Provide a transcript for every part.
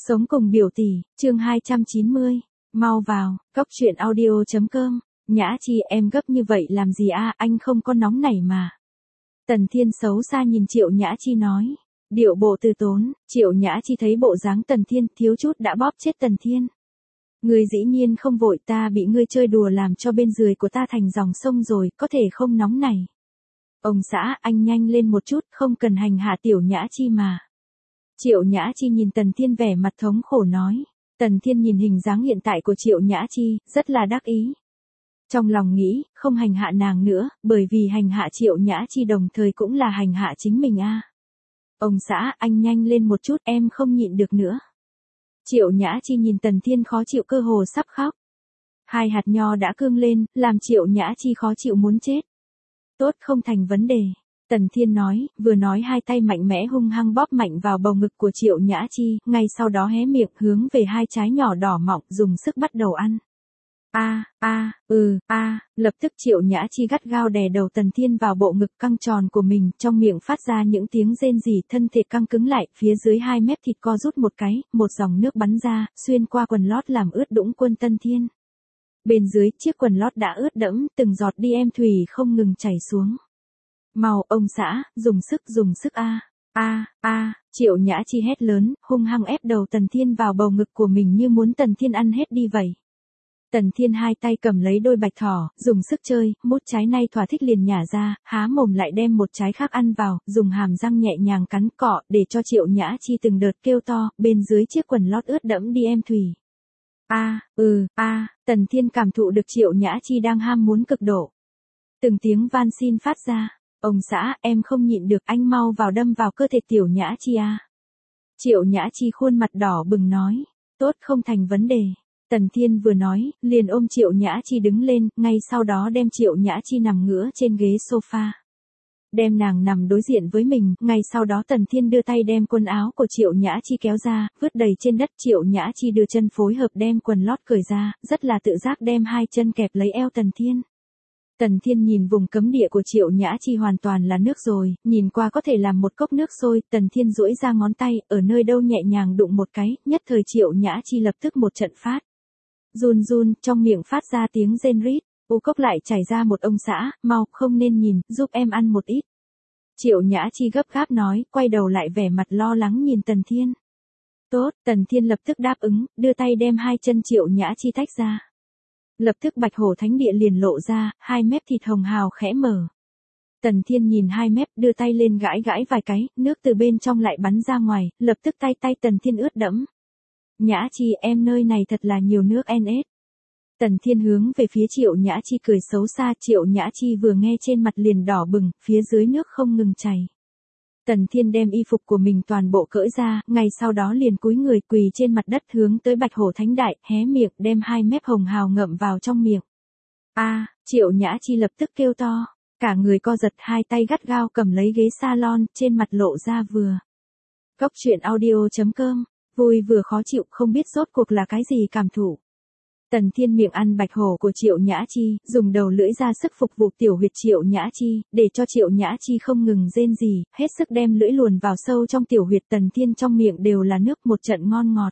Sống cùng biểu tỷ, chương 290. Mau vào, cốc truyện audio.com. Nhã Chi, em gấp như vậy làm gì a, anh không có nóng nảy mà. Tần Thiên xấu xa nhìn Triệu Nhã Chi nói. Điệu bộ từ tốn, Triệu Nhã Chi thấy bộ dáng Tần Thiên thiếu chút đã bóp chết Tần Thiên. Ngươi dĩ nhiên không vội, ta bị ngươi chơi đùa làm cho bên dưới của ta thành dòng sông rồi, có thể không nóng nảy. Ông xã, anh nhanh lên một chút, không cần hành hạ Tiểu Nhã Chi mà. Triệu Nhã Chi nhìn Tần Thiên vẻ mặt thống khổ nói. Tần Thiên nhìn hình dáng hiện tại của Triệu Nhã Chi, rất là đắc ý. Trong lòng nghĩ, không hành hạ nàng nữa, bởi vì hành hạ Triệu Nhã Chi đồng thời cũng là hành hạ chính mình a. Ông xã, anh nhanh lên một chút, em không nhịn được nữa. Triệu Nhã Chi nhìn Tần Thiên khó chịu cơ hồ sắp khóc. Hai hạt nho đã cương lên, làm Triệu Nhã Chi khó chịu muốn chết. Tốt, không thành vấn đề. Tần Thiên nói, vừa nói hai tay mạnh mẽ hung hăng bóp mạnh vào bầu ngực của Triệu Nhã Chi, ngay sau đó hé miệng hướng về hai trái nhỏ đỏ mọng dùng sức bắt đầu ăn. Lập tức Triệu Nhã Chi gắt gao đè đầu Tần Thiên vào bộ ngực căng tròn của mình, trong miệng phát ra những tiếng rên rỉ, thân thể căng cứng lại, phía dưới hai mép thịt co rút một cái, một dòng nước bắn ra, xuyên qua quần lót làm ướt đũng quân Tần Thiên. Bên dưới, chiếc quần lót đã ướt đẫm, từng giọt đi em thủy không ngừng chảy xuống. Mau, ông xã, dùng sức Triệu Nhã Chi hét lớn, hung hăng ép đầu Tần Thiên vào bầu ngực của mình như muốn Tần Thiên ăn hết đi vậy. Tần Thiên hai tay cầm lấy đôi bạch thỏ, dùng sức chơi, mút trái này thỏa thích liền nhả ra, há mồm lại đem một trái khác ăn vào, dùng hàm răng nhẹ nhàng cắn cọ, để cho Triệu Nhã Chi từng đợt kêu to, bên dưới chiếc quần lót ướt đẫm đi em thủy. Tần Thiên cảm thụ được Triệu Nhã Chi đang ham muốn cực độ. Từng tiếng van xin phát ra. Ông xã, em không nhịn được, anh mau vào đâm vào cơ thể Tiểu Nhã Chi à. Triệu Nhã Chi khuôn mặt đỏ bừng nói. Tốt, không thành vấn đề. Tần Thiên vừa nói, liền ôm Triệu Nhã Chi đứng lên, ngay sau đó đem Triệu Nhã Chi nằm ngửa trên ghế sofa. Đem nàng nằm đối diện với mình, ngay sau đó Tần Thiên đưa tay đem quần áo của Triệu Nhã Chi kéo ra, vứt đầy trên đất. Triệu Nhã Chi đưa chân phối hợp đem quần lót cởi ra, rất là tự giác đem hai chân kẹp lấy eo Tần Thiên. Tần Thiên nhìn vùng cấm địa của Triệu Nhã Chi hoàn toàn là nước rồi, nhìn qua có thể làm một cốc nước sôi, Tần Thiên duỗi ra ngón tay, ở nơi đâu nhẹ nhàng đụng một cái, nhất thời Triệu Nhã Chi lập tức một trận phát. Run run, trong miệng phát ra tiếng rên rít, cốc lại chảy ra một ông xã, mau, không nên nhìn, giúp em ăn một ít. Triệu Nhã Chi gấp gáp nói, quay đầu lại vẻ mặt lo lắng nhìn Tần Thiên. Tốt, Tần Thiên lập tức đáp ứng, đưa tay đem hai chân Triệu Nhã Chi tách ra. Lập tức Bạch Hổ Thánh Địa liền lộ ra, hai mép thịt hồng hào khẽ mở. Tần Thiên nhìn hai mép, đưa tay lên gãi gãi vài cái, nước từ bên trong lại bắn ra ngoài, lập tức tay Tần Thiên ướt đẫm. Nhã Chi, em nơi này thật là nhiều nước NS. Tần Thiên hướng về phía Triệu Nhã Chi cười xấu xa, Triệu Nhã Chi vừa nghe trên mặt liền đỏ bừng, phía dưới nước không ngừng chảy. Tần Thiên đem y phục của mình toàn bộ cởi ra, ngay sau đó liền cúi người quỳ trên mặt đất hướng tới Bạch Hổ Thánh Đại, hé miệng đem hai mép hồng hào ngậm vào trong miệng. Triệu Nhã Chi lập tức kêu to, cả người co giật, hai tay gắt gao cầm lấy ghế salon, trên mặt lộ ra vừa. Cốc truyện audio.com, vui vừa khó chịu, không biết rốt cuộc là cái gì cảm thụ. Tần Thiên miệng ăn bạch hổ của Triệu Nhã Chi, dùng đầu lưỡi ra sức phục vụ tiểu huyệt Triệu Nhã Chi, để cho Triệu Nhã Chi không ngừng rên rỉ, hết sức đem lưỡi luồn vào sâu trong tiểu huyệt Tần Thiên, trong miệng đều là nước, một trận ngon ngọt.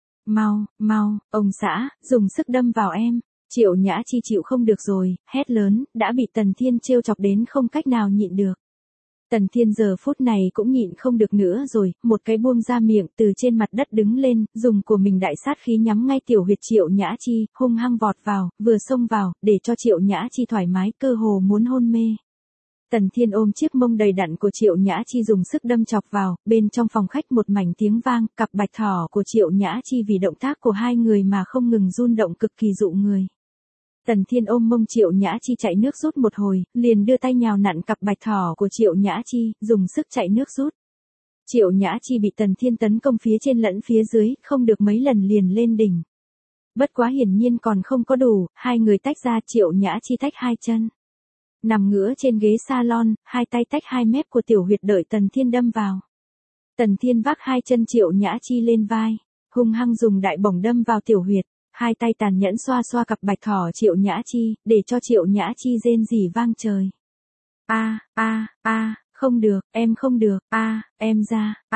Mau, ông xã, dùng sức đâm vào em. Triệu Nhã Chi chịu không được rồi, hét lớn, đã bị Tần Thiên trêu chọc đến không cách nào nhịn được. Tần Thiên giờ phút này cũng nhịn không được nữa rồi, một cái buông ra miệng, từ trên mặt đất đứng lên, dùng của mình đại sát khí nhắm ngay tiểu huyệt Triệu Nhã Chi, hung hăng vọt vào, vừa xông vào, để cho Triệu Nhã Chi thoải mái, cơ hồ muốn hôn mê. Tần Thiên ôm chiếc mông đầy đặn của Triệu Nhã Chi dùng sức đâm chọc vào, bên trong phòng khách một mảnh tiếng vang, cặp bạch thỏ của Triệu Nhã Chi vì động tác của hai người mà không ngừng run động, cực kỳ dụ người. Tần Thiên ôm mông Triệu Nhã Chi chạy nước rút một hồi, liền đưa tay nhào nặn cặp bạch thỏ của Triệu Nhã Chi, dùng sức chạy nước rút. Triệu Nhã Chi bị Tần Thiên tấn công phía trên lẫn phía dưới, không được mấy lần liền lên đỉnh. Bất quá hiển nhiên còn không có đủ, hai người tách ra, Triệu Nhã Chi tách hai chân. Nằm ngửa trên ghế salon, hai tay tách hai mép của tiểu huyệt đợi Tần Thiên đâm vào. Tần Thiên vác hai chân Triệu Nhã Chi lên vai, hung hăng dùng đại bổng đâm vào tiểu huyệt. Hai tay tàn nhẫn xoa xoa cặp bạch thỏ Triệu Nhã Chi, để cho Triệu Nhã Chi rên rỉ vang trời. Không được, em không được, em ra,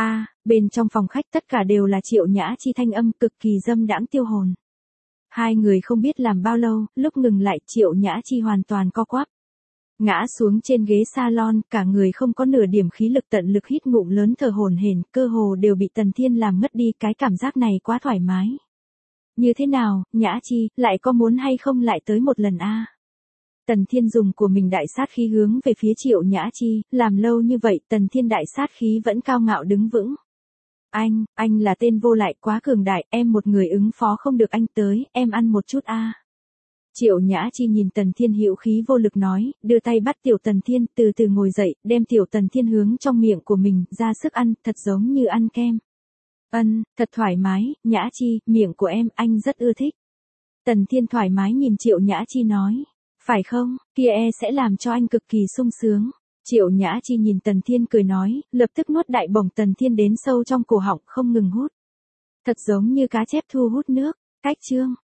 Bên trong phòng khách tất cả đều là Triệu Nhã Chi thanh âm cực kỳ dâm đãng tiêu hồn. Hai người không biết làm bao lâu, lúc ngừng lại Triệu Nhã Chi hoàn toàn co quắp. Ngã xuống trên ghế salon, cả người không có nửa điểm khí lực, tận lực hít ngụm lớn thở hổn hển, cơ hồ đều bị Tần Thiên làm ngất đi, cái cảm giác này quá thoải mái. Như thế nào, Nhã Chi, lại có muốn hay không lại tới một lần a? Tần Thiên dùng của mình đại sát khí hướng về phía Triệu Nhã Chi, làm lâu như vậy Tần Thiên đại sát khí vẫn cao ngạo đứng vững. Anh là tên vô lại quá cường đại, em một người ứng phó không được anh tới, em ăn một chút a. Triệu Nhã Chi nhìn Tần Thiên hữu khí vô lực nói, đưa tay bắt tiểu Tần Thiên, từ từ ngồi dậy, đem tiểu Tần Thiên hướng trong miệng của mình, ra sức ăn, thật giống như ăn kem. Thật thoải mái, Nhã Chi, miệng của em, anh rất ưa thích. Tần Thiên thoải mái nhìn Triệu Nhã Chi nói, phải không, kia sẽ làm cho anh cực kỳ sung sướng. Triệu Nhã Chi nhìn Tần Thiên cười nói, lập tức nuốt đại bổng Tần Thiên đến sâu trong cổ họng không ngừng hút. Thật giống như cá chép thu hút nước, cách chương.